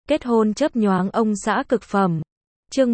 Kết hôn chớp nhoáng ông xã cực phẩm. Chương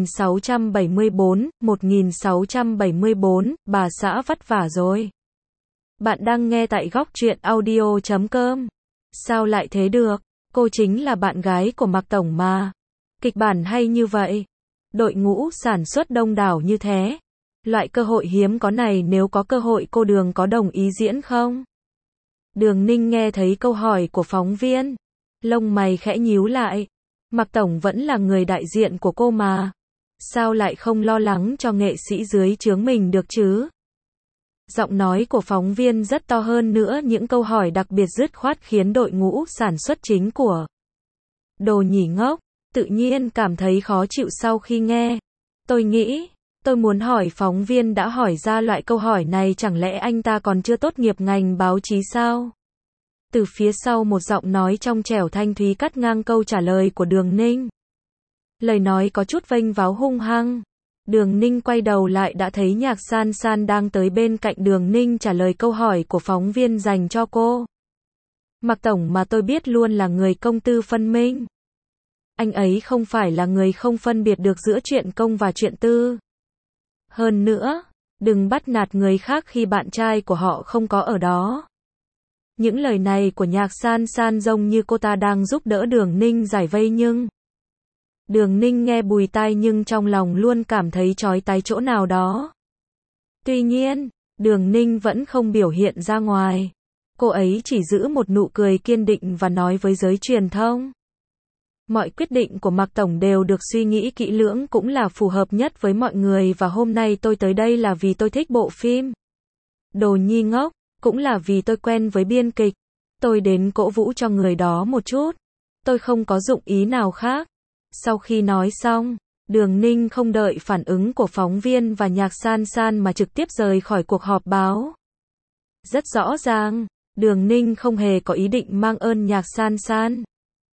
1674, bà xã vất vả rồi. Bạn đang nghe tại góc truyện audio.com. Sao lại thế được? Cô chính là bạn gái của Mạc Tổng mà. Kịch bản hay như vậy. Đội ngũ sản xuất đông đảo như thế. Loại cơ hội hiếm có này nếu có cơ hội cô Đường có đồng ý diễn không? Đường Ninh nghe thấy câu hỏi của phóng viên. Lông mày khẽ nhíu lại. Mạc Tổng vẫn là người đại diện của cô mà. Sao lại không lo lắng cho nghệ sĩ dưới trướng mình được chứ? Giọng nói của phóng viên rất to hơn nữa, những câu hỏi đặc biệt dứt khoát khiến đội ngũ sản xuất chính của Đồ Nhỉ Ngốc tự nhiên cảm thấy khó chịu sau khi nghe. Tôi muốn hỏi phóng viên đã hỏi ra loại câu hỏi này, chẳng lẽ anh ta còn chưa tốt nghiệp ngành báo chí sao? Từ phía sau một giọng nói trong trẻo thanh thúy cắt ngang câu trả lời của Đường Ninh. Lời nói có chút vênh váo hung hăng. Đường Ninh quay đầu lại đã thấy Nhạc San San đang tới bên cạnh Đường Ninh trả lời câu hỏi của phóng viên dành cho cô. Mạc Tổng mà tôi biết luôn là người công tư phân minh. Anh ấy không phải là người không phân biệt được giữa chuyện công và chuyện tư. Hơn nữa, đừng bắt nạt người khác khi bạn trai của họ không có ở đó. Những lời này của Nhạc San San giống như cô ta đang giúp đỡ Đường Ninh giải vây, nhưng Đường Ninh nghe bùi tai nhưng trong lòng luôn cảm thấy chói tai chỗ nào đó. Tuy nhiên, Đường Ninh vẫn không biểu hiện ra ngoài. Cô ấy chỉ giữ một nụ cười kiên định và nói với giới truyền thông. Mọi quyết định của Mạc Tổng đều được suy nghĩ kỹ lưỡng, cũng là phù hợp nhất với mọi người, và hôm nay tôi tới đây là vì tôi thích bộ phim Đồ Nhi Ngốc, cũng là vì tôi quen với biên kịch. Tôi đến cổ vũ cho người đó một chút. Tôi không có dụng ý nào khác. Sau khi nói xong, Đường Ninh không đợi phản ứng của phóng viên và Nhạc San San mà trực tiếp rời khỏi cuộc họp báo. Rất rõ ràng, Đường Ninh không hề có ý định mang ơn Nhạc San San.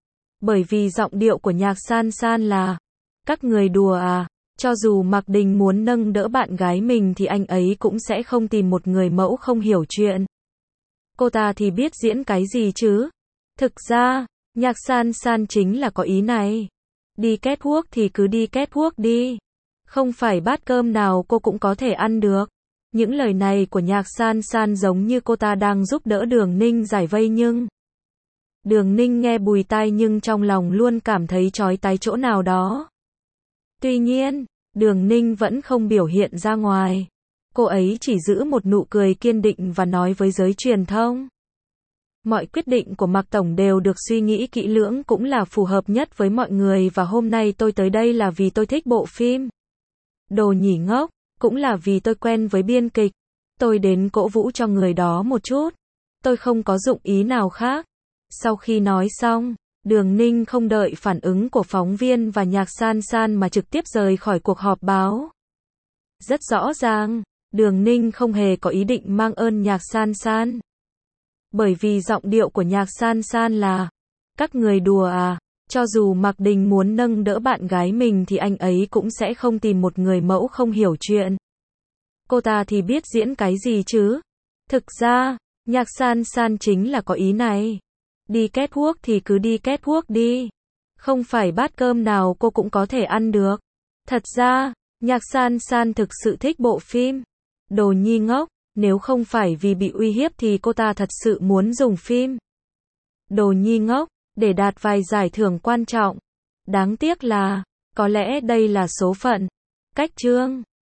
Bởi vì giọng điệu của Nhạc San San là: các người đùa à, cho dù Mạc Đình muốn nâng đỡ bạn gái mình thì anh ấy cũng sẽ không tìm một người mẫu không hiểu chuyện. Cô ta thì biết diễn cái gì chứ? Thực ra, Nhạc San San chính là có ý này. Đi catwalk thì cứ đi catwalk đi. Không phải bát cơm nào cô cũng có thể ăn được. Những lời này của Nhạc San San giống như cô ta đang giúp đỡ Đường Ninh giải vây, nhưng Đường Ninh nghe bùi tai nhưng trong lòng luôn cảm thấy chói tai chỗ nào đó. Tuy nhiên, Đường Ninh vẫn không biểu hiện ra ngoài. Cô ấy chỉ giữ một nụ cười kiên định và nói với giới truyền thông. Mọi quyết định của Mạc Tổng đều được suy nghĩ kỹ lưỡng, cũng là phù hợp nhất với mọi người, và hôm nay tôi tới đây là vì tôi thích bộ phim Đồ Nhỉ Ngốc, cũng là vì tôi quen với biên kịch. Tôi đến cổ vũ cho người đó một chút. Tôi không có dụng ý nào khác. Sau khi nói xong, Đường Ninh không đợi phản ứng của phóng viên và Nhạc San San mà trực tiếp rời khỏi cuộc họp báo. Rất rõ ràng, Đường Ninh không hề có ý định mang ơn Nhạc San San. Bởi vì giọng điệu của Nhạc San San là: các người đùa à, cho dù Mạc Đình muốn nâng đỡ bạn gái mình thì anh ấy cũng sẽ không tìm một người mẫu không hiểu chuyện. Cô ta thì biết diễn cái gì chứ? Thực ra, Nhạc San San chính là có ý này. Đi catwalk thì cứ đi catwalk đi. Không phải bát cơm nào cô cũng có thể ăn được. Thật ra, Nhạc San San thực sự thích bộ phim Đồ Nhi Ngốc. Nếu không phải vì bị uy hiếp thì cô ta thật sự muốn dùng phim Đồ Nhi Ngốc để đạt vài giải thưởng quan trọng. Đáng tiếc là, có lẽ đây là số phận. Cách chương